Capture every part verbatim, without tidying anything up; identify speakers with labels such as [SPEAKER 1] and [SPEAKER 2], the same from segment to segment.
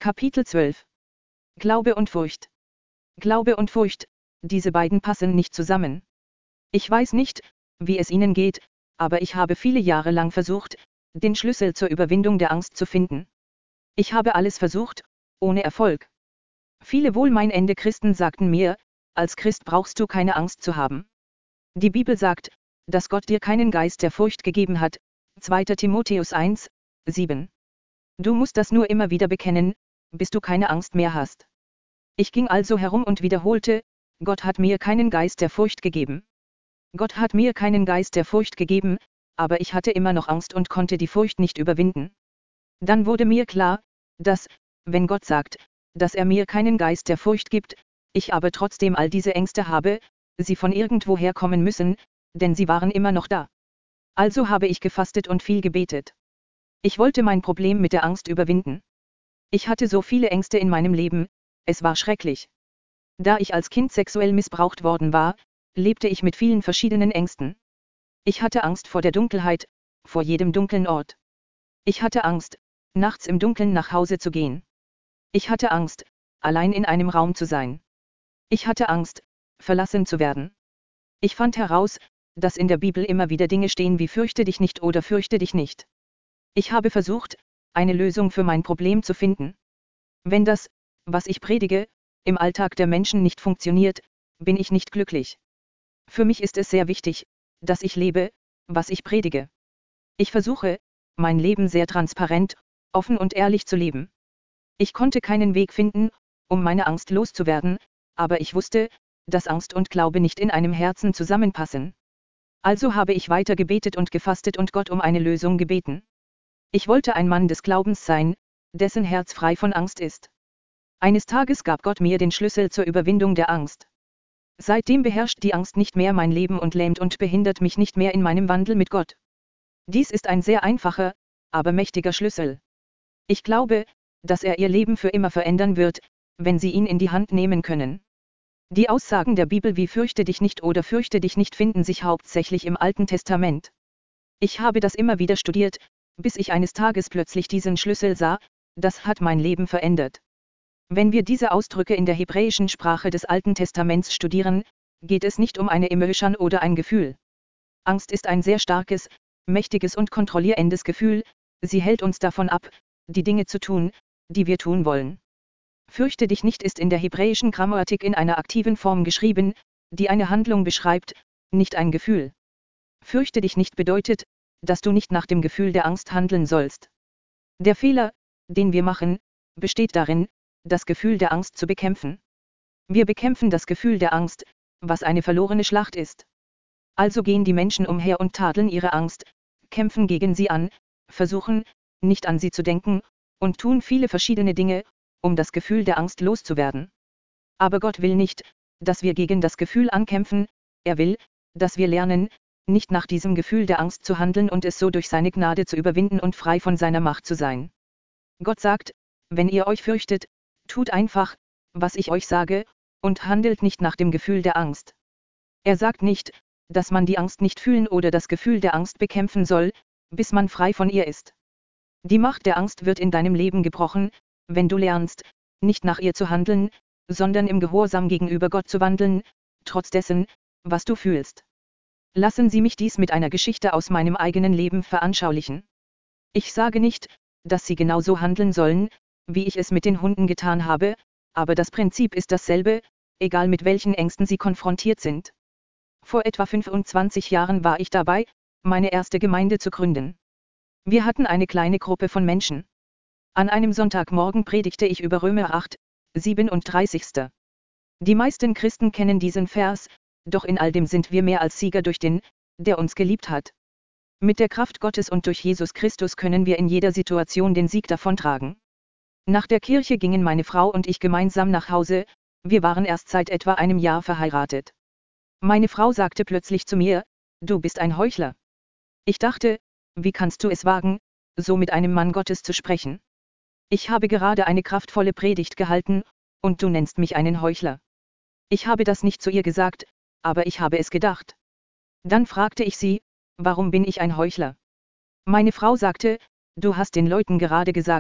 [SPEAKER 1] Kapitel zwölf. Glaube und Furcht. Glaube und Furcht, diese beiden passen nicht zusammen. Ich weiß nicht, wie es Ihnen geht, aber ich habe viele Jahre lang versucht, den Schlüssel zur Überwindung der Angst zu finden. Ich habe alles versucht, ohne Erfolg. Viele wohlmeinende Christen sagten mir, als Christ brauchst du keine Angst zu haben. Die Bibel sagt, dass Gott dir keinen Geist der Furcht gegeben hat, zweiter Timotheus eins, sieben. Du musst das nur immer wieder bekennen, bis du keine Angst mehr hast. Ich ging also herum und wiederholte, Gott hat mir keinen Geist der Furcht gegeben. Gott hat mir keinen Geist der Furcht gegeben, aber ich hatte immer noch Angst und konnte die Furcht nicht überwinden. Dann wurde mir klar, dass, wenn Gott sagt, dass er mir keinen Geist der Furcht gibt, ich aber trotzdem all diese Ängste habe, sie von irgendwoher kommen müssen, denn sie waren immer noch da. Also habe ich gefastet und viel gebetet. Ich wollte mein Problem mit der Angst überwinden. Ich hatte so viele Ängste in meinem Leben, es war schrecklich. Da ich als Kind sexuell missbraucht worden war, lebte ich mit vielen verschiedenen Ängsten. Ich hatte Angst vor der Dunkelheit, vor jedem dunklen Ort. Ich hatte Angst, nachts im Dunkeln nach Hause zu gehen. Ich hatte Angst, allein in einem Raum zu sein. Ich hatte Angst, verlassen zu werden. Ich fand heraus, dass in der Bibel immer wieder Dinge stehen wie fürchte dich nicht oder fürchte dich nicht. Ich habe versucht, eine Lösung für mein Problem zu finden. Wenn das, was ich predige, im Alltag der Menschen nicht funktioniert, bin ich nicht glücklich. Für mich ist es sehr wichtig, dass ich lebe, was ich predige. Ich versuche, mein Leben sehr transparent, offen und ehrlich zu leben. Ich konnte keinen Weg finden, um meine Angst loszuwerden, aber ich wusste, dass Angst und Glaube nicht in einem Herzen zusammenpassen. Also habe ich weiter gebetet und gefastet und Gott um eine Lösung gebeten. Ich wollte ein Mann des Glaubens sein, dessen Herz frei von Angst ist. Eines Tages gab Gott mir den Schlüssel zur Überwindung der Angst. Seitdem beherrscht die Angst nicht mehr mein Leben und lähmt und behindert mich nicht mehr in meinem Wandel mit Gott. Dies ist ein sehr einfacher, aber mächtiger Schlüssel. Ich glaube, dass er Ihr Leben für immer verändern wird, wenn Sie ihn in die Hand nehmen können. Die Aussagen der Bibel wie fürchte dich nicht oder fürchte dich nicht finden sich hauptsächlich im Alten Testament. Ich habe das immer wieder studiert, bis ich eines Tages plötzlich diesen Schlüssel sah, das hat mein Leben verändert. Wenn wir diese Ausdrücke in der hebräischen Sprache des Alten Testaments studieren, geht es nicht um eine Emotion oder ein Gefühl. Angst ist ein sehr starkes, mächtiges und kontrollierendes Gefühl, sie hält uns davon ab, die Dinge zu tun, die wir tun wollen. Fürchte dich nicht ist in der hebräischen Grammatik in einer aktiven Form geschrieben, die eine Handlung beschreibt, nicht ein Gefühl. Fürchte dich nicht bedeutet, dass du nicht nach dem Gefühl der Angst handeln sollst. Der Fehler, den wir machen, besteht darin, das Gefühl der Angst zu bekämpfen. Wir bekämpfen das Gefühl der Angst, was eine verlorene Schlacht ist. Also gehen die Menschen umher und tadeln ihre Angst, kämpfen gegen sie an, versuchen, nicht an sie zu denken, und tun viele verschiedene Dinge, um das Gefühl der Angst loszuwerden. Aber Gott will nicht, dass wir gegen das Gefühl ankämpfen, er will, dass wir lernen, nicht nach diesem Gefühl der Angst zu handeln und es so durch seine Gnade zu überwinden und frei von seiner Macht zu sein. Gott sagt, wenn ihr euch fürchtet, tut einfach, was ich euch sage, und handelt nicht nach dem Gefühl der Angst. Er sagt nicht, dass man die Angst nicht fühlen oder das Gefühl der Angst bekämpfen soll, bis man frei von ihr ist. Die Macht der Angst wird in deinem Leben gebrochen, wenn du lernst, nicht nach ihr zu handeln, sondern im Gehorsam gegenüber Gott zu wandeln, trotz dessen, was du fühlst. Lassen Sie mich dies mit einer Geschichte aus meinem eigenen Leben veranschaulichen. Ich sage nicht, dass Sie genau so handeln sollen, wie ich es mit den Hunden getan habe, aber das Prinzip ist dasselbe, egal mit welchen Ängsten Sie konfrontiert sind. Vor etwa fünfundzwanzig Jahren war ich dabei, meine erste Gemeinde zu gründen. Wir hatten eine kleine Gruppe von Menschen. An einem Sonntagmorgen predigte ich über Römer acht, siebenunddreißig. Die meisten Christen kennen diesen Vers, doch in all dem sind wir mehr als Sieger durch den, der uns geliebt hat. Mit der Kraft Gottes und durch Jesus Christus können wir in jeder Situation den Sieg davontragen. Nach der Kirche gingen meine Frau und ich gemeinsam nach Hause, wir waren erst seit etwa einem Jahr verheiratet. Meine Frau sagte plötzlich zu mir, du bist ein Heuchler. Ich dachte, wie kannst du es wagen, so mit einem Mann Gottes zu sprechen? Ich habe gerade eine kraftvolle Predigt gehalten, und du nennst mich einen Heuchler. Ich habe das nicht zu ihr gesagt, aber ich habe es gedacht. Dann fragte ich sie, warum bin ich ein Heuchler? Meine Frau sagte, du hast den Leuten gerade gesagt,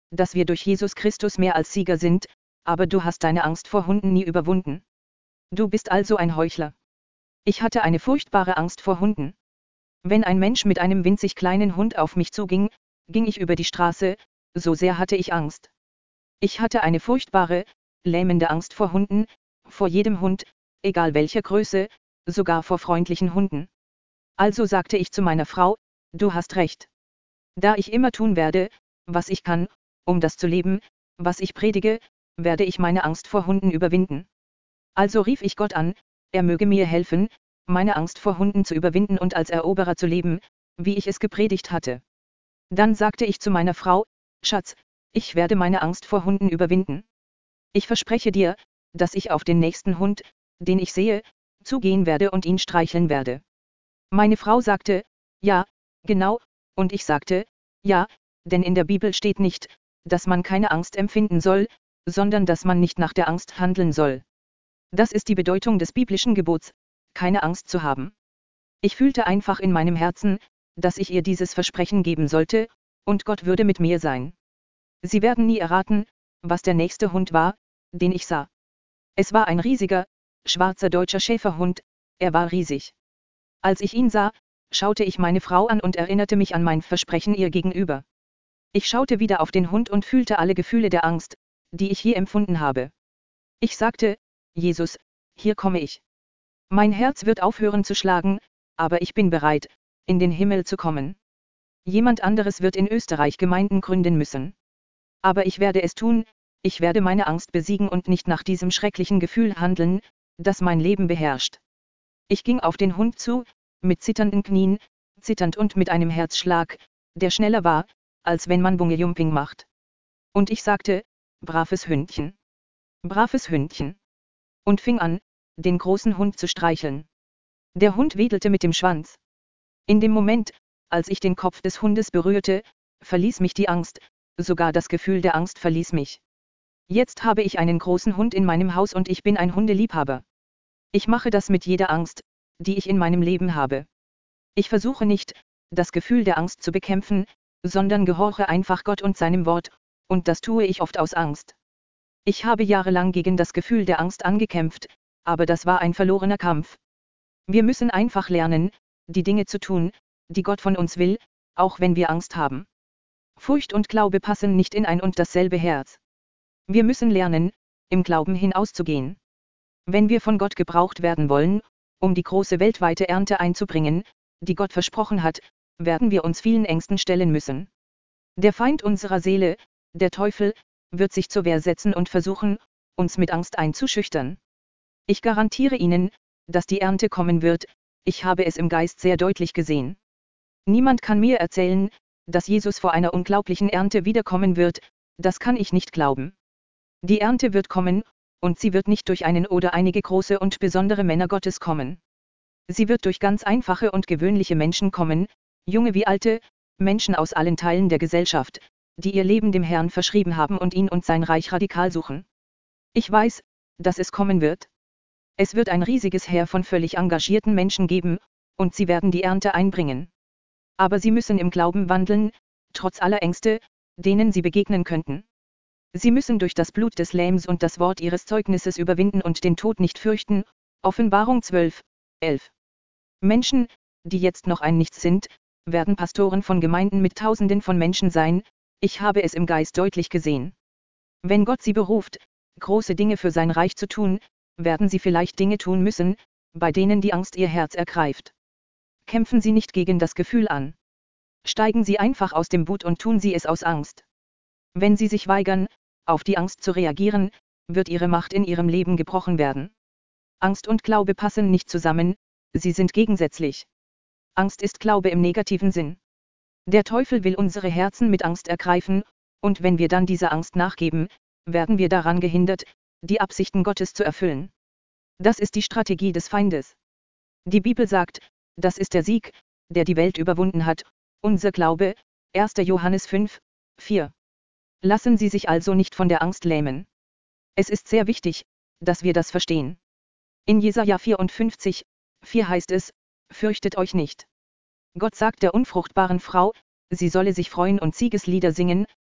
[SPEAKER 1] dass wir durch Jesus Christus mehr als Sieger sind, aber du hast deine Angst vor Hunden nie überwunden. Du bist also ein Heuchler. Ich hatte eine furchtbare Angst vor Hunden. Wenn ein Mensch mit einem winzig kleinen Hund auf mich zuging, ging ich über die Straße, so sehr hatte ich Angst. Ich hatte eine furchtbare, lähmende Angst vor Hunden, vor jedem Hund, egal welcher Größe, sogar vor freundlichen Hunden. Also sagte ich zu meiner Frau, du hast recht. Da ich immer tun werde, was ich kann, um das zu leben, was ich predige, werde ich meine Angst vor Hunden überwinden. Also rief ich Gott an, er möge mir helfen, meine Angst vor Hunden zu überwinden und als Eroberer zu leben, wie ich es gepredigt hatte. Dann sagte ich zu meiner Frau, Schatz, ich werde meine Angst vor Hunden überwinden. Ich verspreche dir, dass ich auf den nächsten Hund, den ich sehe, zugehen werde und ihn streicheln werde. Meine Frau sagte, ja, genau, und ich sagte, ja, denn in der Bibel steht nicht, dass man keine Angst empfinden soll, sondern dass man nicht nach der Angst handeln soll. Das ist die Bedeutung des biblischen Gebots, keine Angst zu haben. Ich fühlte einfach in meinem Herzen, dass ich ihr dieses Versprechen geben sollte, und Gott würde mit mir sein. Sie werden nie erraten, was der nächste Hund war, den ich sah. Es war ein riesiger, schwarzer deutscher Schäferhund, er war riesig. Als ich ihn sah, schaute ich meine Frau an und erinnerte mich an mein Versprechen ihr gegenüber. Ich schaute wieder auf den Hund und fühlte alle Gefühle der Angst, die ich je empfunden habe. Ich sagte, Jesus, hier komme ich. Mein Herz wird aufhören zu schlagen, aber ich bin bereit, in den Himmel zu kommen. Jemand anderes wird in Österreich Gemeinden gründen müssen. Aber ich werde es tun, ich werde meine Angst besiegen und nicht nach diesem schrecklichen Gefühl handeln, das mein Leben beherrscht. Ich ging auf den Hund zu, mit zitternden Knien, zitternd und mit einem Herzschlag, der schneller war, als wenn man Bungejumping macht. Und ich sagte, braves Hündchen. Braves Hündchen. Und fing an, den großen Hund zu streicheln. Der Hund wedelte mit dem Schwanz. In dem Moment, als ich den Kopf des Hundes berührte, verließ mich die Angst, sogar das Gefühl der Angst verließ mich. Jetzt habe ich einen großen Hund in meinem Haus und ich bin ein Hundeliebhaber. Ich mache das mit jeder Angst, die ich in meinem Leben habe. Ich versuche nicht, das Gefühl der Angst zu bekämpfen, sondern gehorche einfach Gott und seinem Wort, und das tue ich oft aus Angst. Ich habe jahrelang gegen das Gefühl der Angst angekämpft, aber das war ein verlorener Kampf. Wir müssen einfach lernen, die Dinge zu tun, die Gott von uns will, auch wenn wir Angst haben. Furcht und Glaube passen nicht in ein und dasselbe Herz. Wir müssen lernen, im Glauben hinauszugehen. Wenn wir von Gott gebraucht werden wollen, um die große weltweite Ernte einzubringen, die Gott versprochen hat, werden wir uns vielen Ängsten stellen müssen. Der Feind unserer Seele, der Teufel, wird sich zur Wehr setzen und versuchen, uns mit Angst einzuschüchtern. Ich garantiere Ihnen, dass die Ernte kommen wird, ich habe es im Geist sehr deutlich gesehen. Niemand kann mir erzählen, dass Jesus vor einer unglaublichen Ernte wiederkommen wird, das kann ich nicht glauben. Die Ernte wird kommen, und sie wird nicht durch einen oder einige große und besondere Männer Gottes kommen. Sie wird durch ganz einfache und gewöhnliche Menschen kommen, junge wie alte, Menschen aus allen Teilen der Gesellschaft, die ihr Leben dem Herrn verschrieben haben und ihn und sein Reich radikal suchen. Ich weiß, dass es kommen wird. Es wird ein riesiges Heer von völlig engagierten Menschen geben, und sie werden die Ernte einbringen. Aber sie müssen im Glauben wandeln, trotz aller Ängste, denen sie begegnen könnten. Sie müssen durch das Blut des Lamms und das Wort ihres Zeugnisses überwinden und den Tod nicht fürchten. Offenbarung zwölf, elf. Menschen, die jetzt noch ein Nichts sind, werden Pastoren von Gemeinden mit Tausenden von Menschen sein, ich habe es im Geist deutlich gesehen. Wenn Gott sie beruft, große Dinge für sein Reich zu tun, werden sie vielleicht Dinge tun müssen, bei denen die Angst ihr Herz ergreift. Kämpfen Sie nicht gegen das Gefühl an. Steigen Sie einfach aus dem Boot und tun Sie es aus Angst. Wenn Sie sich weigern, auf die Angst zu reagieren, wird Ihre Macht in Ihrem Leben gebrochen werden. Angst und Glaube passen nicht zusammen, sie sind gegensätzlich. Angst ist Glaube im negativen Sinn. Der Teufel will unsere Herzen mit Angst ergreifen, und wenn wir dann dieser Angst nachgeben, werden wir daran gehindert, die Absichten Gottes zu erfüllen. Das ist die Strategie des Feindes. Die Bibel sagt, das ist der Sieg, der die Welt überwunden hat, unser Glaube, erster Johannes fünf, vier. Lassen Sie sich also nicht von der Angst lähmen. Es ist sehr wichtig, dass wir das verstehen. In Jesaja vierundfünfzig, vier heißt es, fürchtet euch nicht. Gott sagt der unfruchtbaren Frau, sie solle sich freuen und Siegeslieder singen,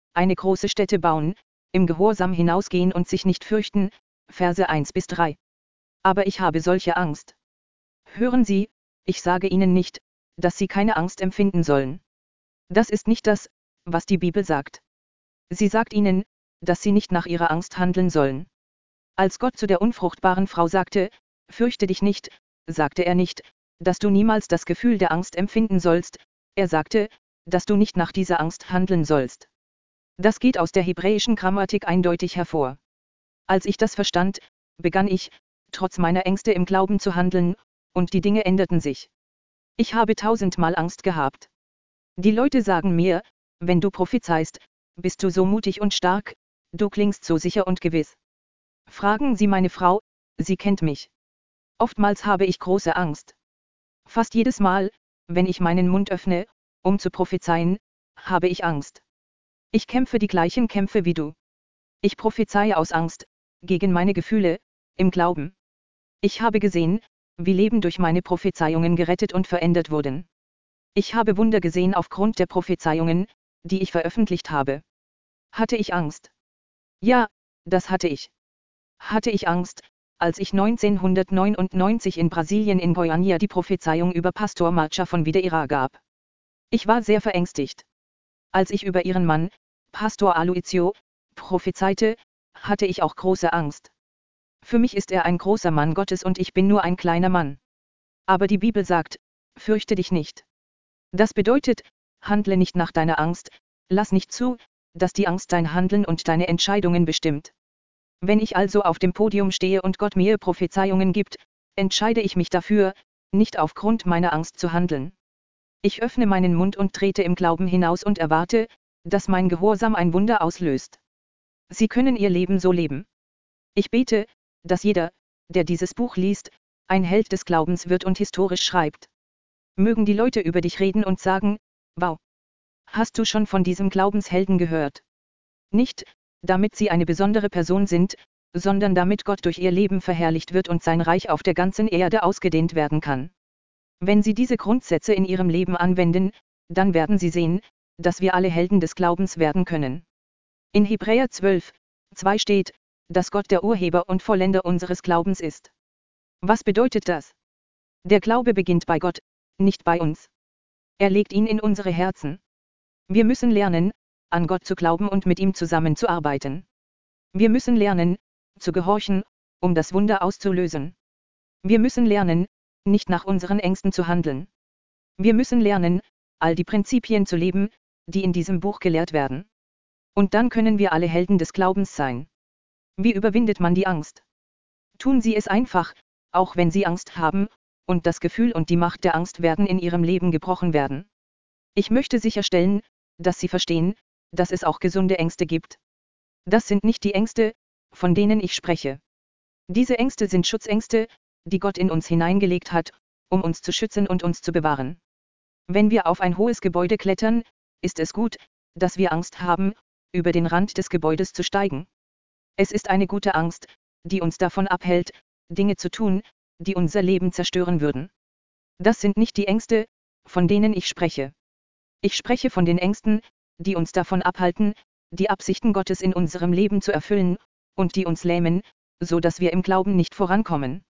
[SPEAKER 1] eine große Stätte bauen, im Gehorsam hinausgehen und sich nicht fürchten, Verse eins bis drei. Aber ich habe solche Angst. Hören Sie, ich sage Ihnen nicht, dass Sie keine Angst empfinden sollen. Das ist nicht das, was die Bibel sagt. Sie sagt Ihnen, dass Sie nicht nach Ihrer Angst handeln sollen. Als Gott zu der unfruchtbaren Frau sagte, fürchte dich nicht, sagte er nicht, dass du niemals das Gefühl der Angst empfinden sollst, er sagte, dass du nicht nach dieser Angst handeln sollst. Das geht aus der hebräischen Grammatik eindeutig hervor. Als ich das verstand, begann ich, trotz meiner Ängste im Glauben zu handeln, und die Dinge änderten sich. Ich habe tausendmal Angst gehabt. Die Leute sagen mir, wenn du prophezeist, bist du so mutig und stark, du klingst so sicher und gewiss. Fragen Sie meine Frau, sie kennt mich. Oftmals habe ich große Angst. Fast jedes Mal, wenn ich meinen Mund öffne, um zu prophezeien, habe ich Angst. Ich kämpfe die gleichen Kämpfe wie du. Ich prophezeie aus Angst, gegen meine Gefühle, im Glauben. Ich habe gesehen, wie Leben durch meine Prophezeiungen gerettet und verändert wurden. Ich habe Wunder gesehen aufgrund der Prophezeiungen, die ich veröffentlicht habe. Hatte ich Angst? Ja, das hatte ich. Hatte ich Angst, als ich neunzehnhundertneunundneunzig in Brasilien in Goiânia die Prophezeiung über Pastor Marcha von Videira gab. Ich war sehr verängstigt. Als ich über ihren Mann, Pastor Aloyzio, prophezeite, hatte ich auch große Angst. Für mich ist er ein großer Mann Gottes und ich bin nur ein kleiner Mann. Aber die Bibel sagt, fürchte dich nicht. Das bedeutet, handle nicht nach deiner Angst, lass nicht zu, dass die Angst dein Handeln und deine Entscheidungen bestimmt. Wenn ich also auf dem Podium stehe und Gott mir Prophezeiungen gibt, entscheide ich mich dafür, nicht aufgrund meiner Angst zu handeln. Ich öffne meinen Mund und trete im Glauben hinaus und erwarte, dass mein Gehorsam ein Wunder auslöst. Sie können Ihr Leben so leben. Ich bete, dass jeder, der dieses Buch liest, ein Held des Glaubens wird und historisch schreibt. Mögen die Leute über dich reden und sagen, wow. Hast du schon von diesem Glaubenshelden gehört? Nicht, damit sie eine besondere Person sind, sondern damit Gott durch ihr Leben verherrlicht wird und sein Reich auf der ganzen Erde ausgedehnt werden kann. Wenn sie diese Grundsätze in ihrem Leben anwenden, dann werden sie sehen, dass wir alle Helden des Glaubens werden können. In Hebräer zwölf, zwei steht, dass Gott der Urheber und Vollender unseres Glaubens ist. Was bedeutet das? Der Glaube beginnt bei Gott, nicht bei uns. Er legt ihn in unsere Herzen. Wir müssen lernen, an Gott zu glauben und mit ihm zusammenzuarbeiten. Wir müssen lernen, zu gehorchen, um das Wunder auszulösen. Wir müssen lernen, nicht nach unseren Ängsten zu handeln. Wir müssen lernen, all die Prinzipien zu leben, die in diesem Buch gelehrt werden. Und dann können wir alle Helden des Glaubens sein. Wie überwindet man die Angst? Tun Sie es einfach, auch wenn Sie Angst haben, und das Gefühl und die Macht der Angst werden in Ihrem Leben gebrochen werden. Ich möchte sicherstellen, dass Sie verstehen, dass es auch gesunde Ängste gibt. Das sind nicht die Ängste, von denen ich spreche. Diese Ängste sind Schutzängste, die Gott in uns hineingelegt hat, um uns zu schützen und uns zu bewahren. Wenn wir auf ein hohes Gebäude klettern, ist es gut, dass wir Angst haben, über den Rand des Gebäudes zu steigen. Es ist eine gute Angst, die uns davon abhält, Dinge zu tun, die unser Leben zerstören würden. Das sind nicht die Ängste, von denen ich spreche. Ich spreche von den Ängsten, die uns davon abhalten, die Absichten Gottes in unserem Leben zu erfüllen, und die uns lähmen, so dass wir im Glauben nicht vorankommen.